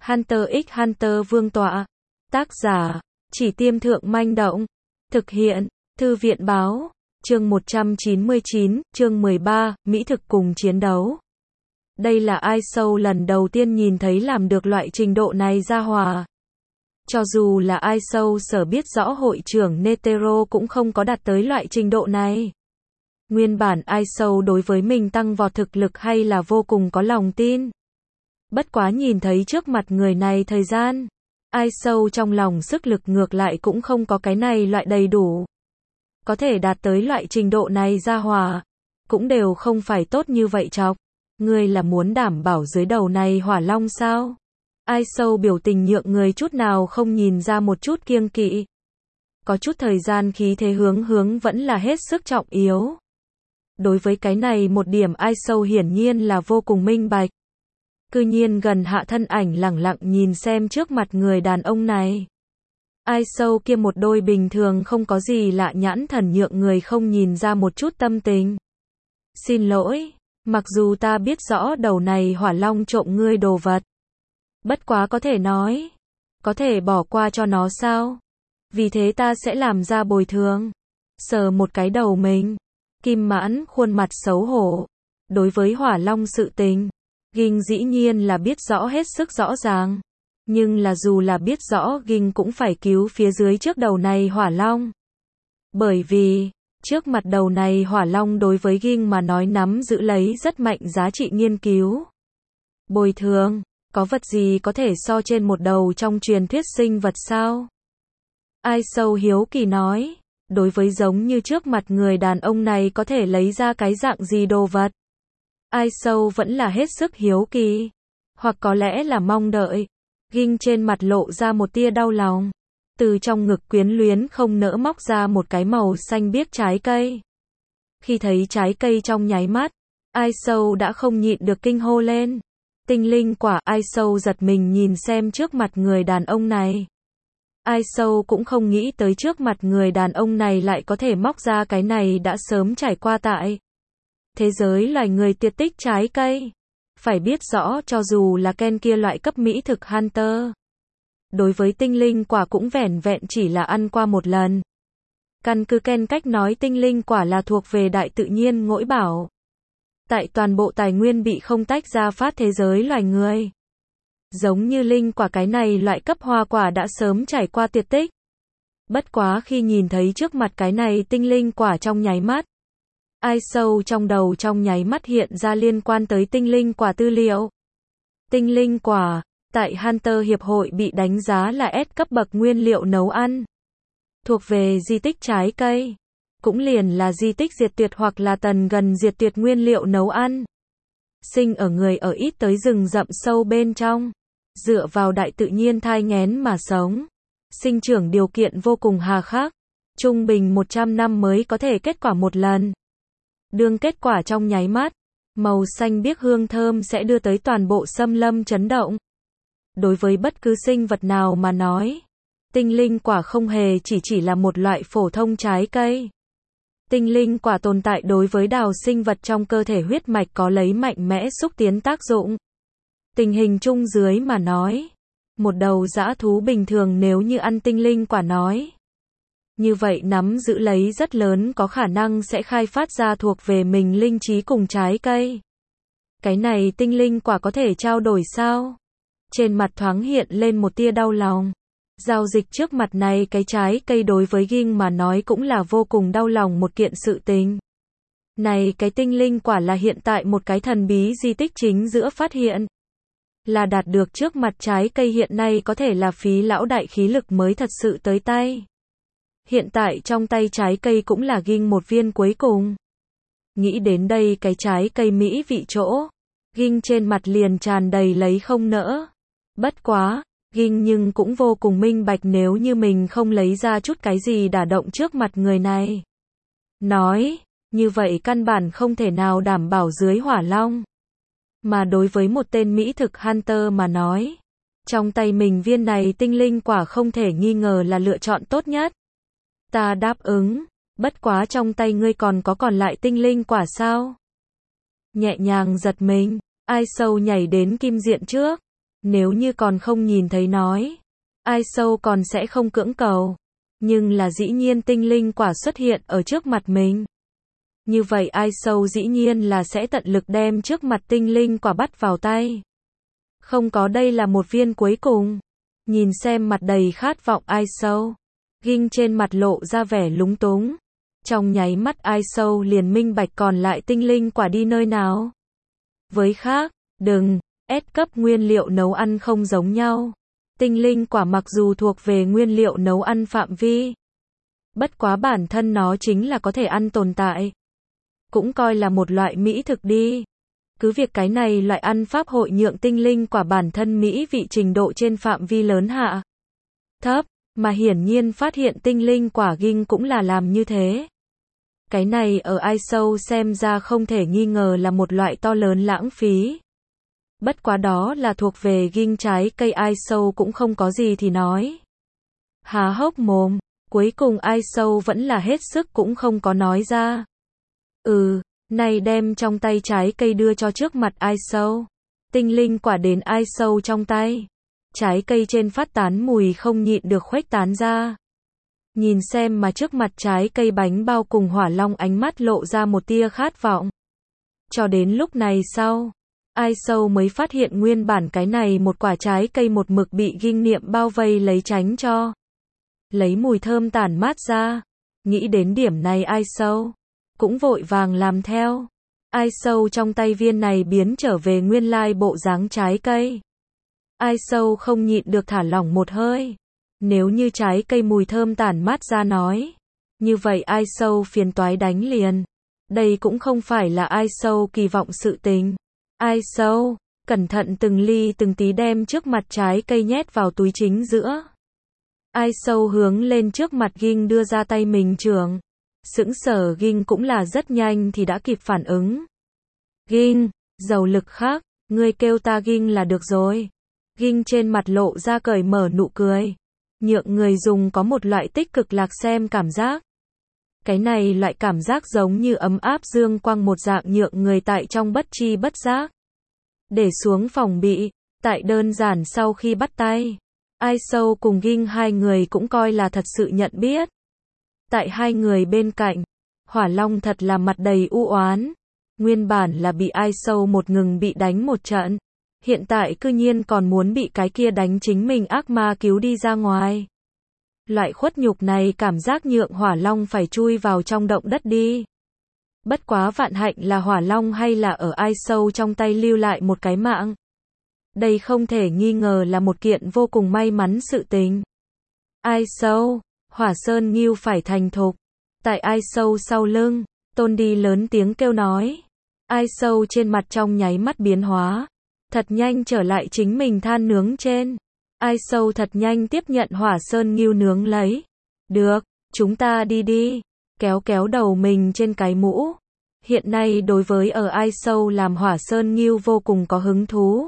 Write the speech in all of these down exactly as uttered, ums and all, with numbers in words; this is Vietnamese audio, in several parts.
Hunter x Hunter Vương tọa. Tác giả, Chỉ Tiêm Thượng Manh Động. Thực hiện, Thư viện Báo. Chương một trăm chín mươi chín, chương mười ba, Mỹ thực cùng chiến đấu. Đây là ai sâu lần đầu tiên nhìn thấy làm được loại trình độ này ra hỏa. Cho dù là ai sâu sở biết rõ hội trưởng Netero cũng không có đạt tới loại trình độ này. Nguyên bản ai sâu đối với mình tăng vọt thực lực hay là vô cùng có lòng tin. Bất quá nhìn thấy trước mặt người này thời gian, ai sâu trong lòng sức lực ngược lại cũng không có cái này loại đầy đủ. Có thể đạt tới loại trình độ này ra hỏa, cũng đều không phải tốt như vậy chọc. Ngươi là muốn đảm bảo dưới đầu này hỏa long sao? Ai sâu biểu tình nhượng người chút nào không nhìn ra một chút kiêng kỵ. Có chút thời gian khí thế hướng hướng vẫn là hết sức trọng yếu. Đối với cái này một điểm ai sâu hiển nhiên là vô cùng minh bạch. Cư nhiên gần hạ thân ảnh lẳng lặng nhìn xem trước mặt người đàn ông này. Ai sâu kia một đôi bình thường không có gì lạ nhãn thần nhượng người không nhìn ra một chút tâm tình. Xin lỗi, mặc dù ta biết rõ đầu này hỏa long trộm ngươi đồ vật. Bất quá có thể nói, có thể bỏ qua cho nó sao? Vì thế ta sẽ làm ra bồi thường. Sờ một cái đầu mình. Kim Mãn khuôn mặt xấu hổ. Đối với hỏa long sự tình, Ghinh dĩ nhiên là biết rõ hết sức rõ ràng. Nhưng là dù là biết rõ Ghinh cũng phải cứu phía dưới trước đầu này hỏa long. Bởi vì, trước mặt đầu này hỏa long đối với Ghinh mà nói nắm giữ lấy rất mạnh giá trị nghiên cứu. Bồi thường, có vật gì có thể so trên một đầu trong truyền thuyết sinh vật sao? Ai sâu hiếu kỳ nói, đối với giống như trước mặt người đàn ông này có thể lấy ra cái dạng gì đồ vật? Ai sâu vẫn là hết sức hiếu kỳ, hoặc có lẽ là mong đợi. Ghinh trên mặt lộ ra một tia đau lòng, từ trong ngực quyến luyến không nỡ móc ra một cái màu xanh biếc trái cây. Khi thấy trái cây trong nháy mắt, ai sâu đã không nhịn được kinh hô lên. Tinh linh quả. Ai sâu giật mình nhìn xem trước mặt người đàn ông này. Ai sâu cũng không nghĩ tới trước mặt người đàn ông này lại có thể móc ra cái này đã sớm trải qua tại thế giới loài người tuyệt tích trái cây. Phải biết rõ cho dù là Ken kia loại cấp mỹ thực Hunter, đối với tinh linh quả cũng vẻn vẹn chỉ là ăn qua một lần. Căn cứ Ken cách nói tinh linh quả là thuộc về đại tự nhiên ngỗi bảo. Tại toàn bộ tài nguyên bị không tách ra phát thế giới loài người. Giống như linh quả cái này loại cấp hoa quả đã sớm trải qua tuyệt tích. Bất quá khi nhìn thấy trước mặt cái này tinh linh quả trong nháy mắt, ai sâu trong đầu trong nháy mắt hiện ra liên quan tới tinh linh quả tư liệu. Tinh linh quả, tại Hunter Hiệp hội bị đánh giá là S cấp bậc nguyên liệu nấu ăn. Thuộc về di tích trái cây. Cũng liền là di tích diệt tuyệt hoặc là tần gần diệt tuyệt nguyên liệu nấu ăn. Sinh ở người ở ít tới rừng rậm sâu bên trong. Dựa vào đại tự nhiên thai nghén mà sống. Sinh trưởng điều kiện vô cùng hà khắc. Trung bình một trăm năm mới có thể kết quả một lần. Đương kết quả trong nháy mắt, màu xanh biếc hương thơm sẽ đưa tới toàn bộ xâm lâm chấn động. Đối với bất cứ sinh vật nào mà nói, tinh linh quả không hề chỉ chỉ là một loại phổ thông trái cây. Tinh linh quả tồn tại đối với đào sinh vật trong cơ thể huyết mạch có lấy mạnh mẽ xúc tiến tác dụng. Tình hình chung dưới mà nói, một đầu dã thú bình thường nếu như ăn tinh linh quả nói, như vậy nắm giữ lấy rất lớn có khả năng sẽ khai phát ra thuộc về mình linh trí cùng trái cây. Cái này tinh linh quả có thể trao đổi sao? Trên mặt thoáng hiện lên một tia đau lòng. Giao dịch trước mặt này cái trái cây đối với Ghinh mà nói cũng là vô cùng đau lòng một kiện sự tình. Này cái tinh linh quả là hiện tại một cái thần bí di tích chính giữa phát hiện. Là đạt được trước mặt trái cây hiện nay có thể là phí lão đại khí lực mới thật sự tới tay. Hiện tại trong tay trái cây cũng là Ghinh một viên cuối cùng. Nghĩ đến đây cái trái cây mỹ vị chỗ, Ghinh trên mặt liền tràn đầy lấy không nỡ. Bất quá, Ghinh nhưng cũng vô cùng minh bạch nếu như mình không lấy ra chút cái gì đả động trước mặt người này. Nói, như vậy căn bản không thể nào đảm bảo dưới hỏa long. Mà đối với một tên mỹ thực Hunter mà nói, trong tay mình viên này tinh linh quả không thể nghi ngờ là lựa chọn tốt nhất. Ta đáp ứng, bất quá trong tay ngươi còn có còn lại tinh linh quả sao? Nhẹ nhàng giật mình, ai sâu nhảy đến kim diện trước. Nếu như còn không nhìn thấy nói, ai sâu còn sẽ không cưỡng cầu. Nhưng là dĩ nhiên tinh linh quả xuất hiện ở trước mặt mình. Như vậy ai sâu dĩ nhiên là sẽ tận lực đem trước mặt tinh linh quả bắt vào tay. Không có, đây là một viên cuối cùng. Nhìn xem mặt đầy khát vọng ai sâu. Ghinh trên mặt lộ ra vẻ lúng túng. Trong nháy mắt ai sâu liền minh bạch còn lại tinh linh quả đi nơi nào. Với khác, đừng, S cấp nguyên liệu nấu ăn không giống nhau. Tinh linh quả mặc dù thuộc về nguyên liệu nấu ăn phạm vi. Bất quá bản thân nó chính là có thể ăn tồn tại. Cũng coi là một loại mỹ thực đi. Cứ việc cái này loại ăn pháp hội nhượng tinh linh quả bản thân mỹ vị trình độ trên phạm vi lớn hạ thấp, mà hiển nhiên phát hiện tinh linh quả Ghinh cũng là làm như thế. Cái này ở ai sâu xem ra không thể nghi ngờ là một loại to lớn lãng phí. Bất quá đó là thuộc về Ghinh, trái cây ai sâu cũng không có gì thì nói. Há hốc mồm, cuối cùng ai sâu vẫn là hết sức cũng không có nói ra. Ừ, này đem trong tay trái cây đưa cho trước mặt ai sâu. Tinh linh quả đến ai sâu trong tay. Trái cây trên phát tán mùi không nhịn được khuếch tán ra. Nhìn xem mà trước mặt trái cây bánh bao cùng hỏa long ánh mắt lộ ra một tia khát vọng. Cho đến lúc này sau, ai sâu mới phát hiện nguyên bản cái này một quả trái cây một mực bị Ghinh niệm bao vây lấy tránh cho. Lấy mùi thơm tản mát ra. Nghĩ đến điểm này ai sâu cũng vội vàng làm theo. Ai sâu trong tay viên này biến trở về nguyên lai bộ dáng trái cây. Ai sâu không nhịn được thả lỏng một hơi. Nếu như trái cây mùi thơm tản mát ra nói, như vậy ai sâu phiền toái đánh liền. Đây cũng không phải là ai sâu kỳ vọng sự tình. Ai sâu cẩn thận từng ly từng tí đem trước mặt trái cây nhét vào túi chính giữa. Ai sâu hướng lên trước mặt Ghinh đưa ra tay mình trưởng. Sững sờ Ghinh cũng là rất nhanh thì đã kịp phản ứng. Ghinh, giàu lực khác, ngươi kêu ta Ghinh là được rồi. Ghinh trên mặt lộ ra cởi mở nụ cười. Nhượng người dùng có một loại tích cực lạc xem cảm giác. Cái này loại cảm giác giống như ấm áp dương quang một dạng nhượng người tại trong bất chi bất giác. Để xuống phòng bị, tại đơn giản sau khi bắt tay. Ai sâu cùng Ghinh hai người cũng coi là thật sự nhận biết. Tại hai người bên cạnh, hỏa long thật là mặt đầy u oán. Nguyên bản là bị ai sâu một ngừng bị đánh một trận. Hiện tại cư nhiên còn muốn bị cái kia đánh chính mình ác ma cứu đi ra ngoài. Loại khuất nhục này cảm giác nhượng hỏa long phải chui vào trong động đất đi. Bất quá vạn hạnh là hỏa long hay là ở ai sâu trong tay lưu lại một cái mạng. Đây không thể nghi ngờ là một kiện vô cùng may mắn sự tình. Ai sâu, hỏa sơn nghiêu phải thành thục. Tại ai sâu sau lưng, Tôn Đi lớn tiếng kêu nói. Ai sâu trên mặt trong nháy mắt biến hóa. Thật nhanh trở lại chính mình than nướng trên. Ai sâu thật nhanh tiếp nhận hỏa sơn nghiêu nướng lấy. Được, chúng ta đi đi. Kéo kéo đầu mình trên cái mũ. Hiện nay đối với ở ai sâu làm hỏa sơn nghiêu vô cùng có hứng thú.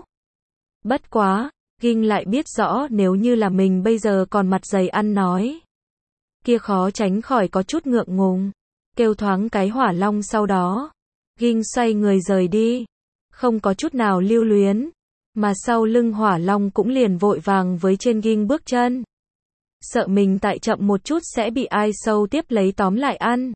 Bất quá, Ghinh lại biết rõ nếu như là mình bây giờ còn mặt dày ăn nói. Kia khó tránh khỏi có chút ngượng ngùng. Kêu thoáng cái hỏa long sau đó. Ghinh xoay người rời đi. Không có chút nào lưu luyến. Mà sau lưng hỏa long cũng liền vội vàng với trên Ghinh bước chân. Sợ mình tại chậm một chút sẽ bị ai sâu tiếp lấy tóm lại ăn.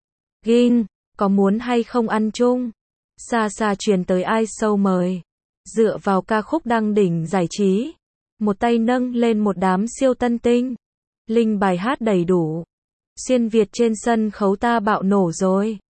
Ghinh, có muốn hay không ăn chung? Xa xa truyền tới ai sâu mời. Dựa vào ca khúc đăng đỉnh giải trí. Một tay nâng lên một đám siêu tân tinh. Linh bài hát đầy đủ. Xuyên Việt trên sân khấu ta bạo nổ rồi.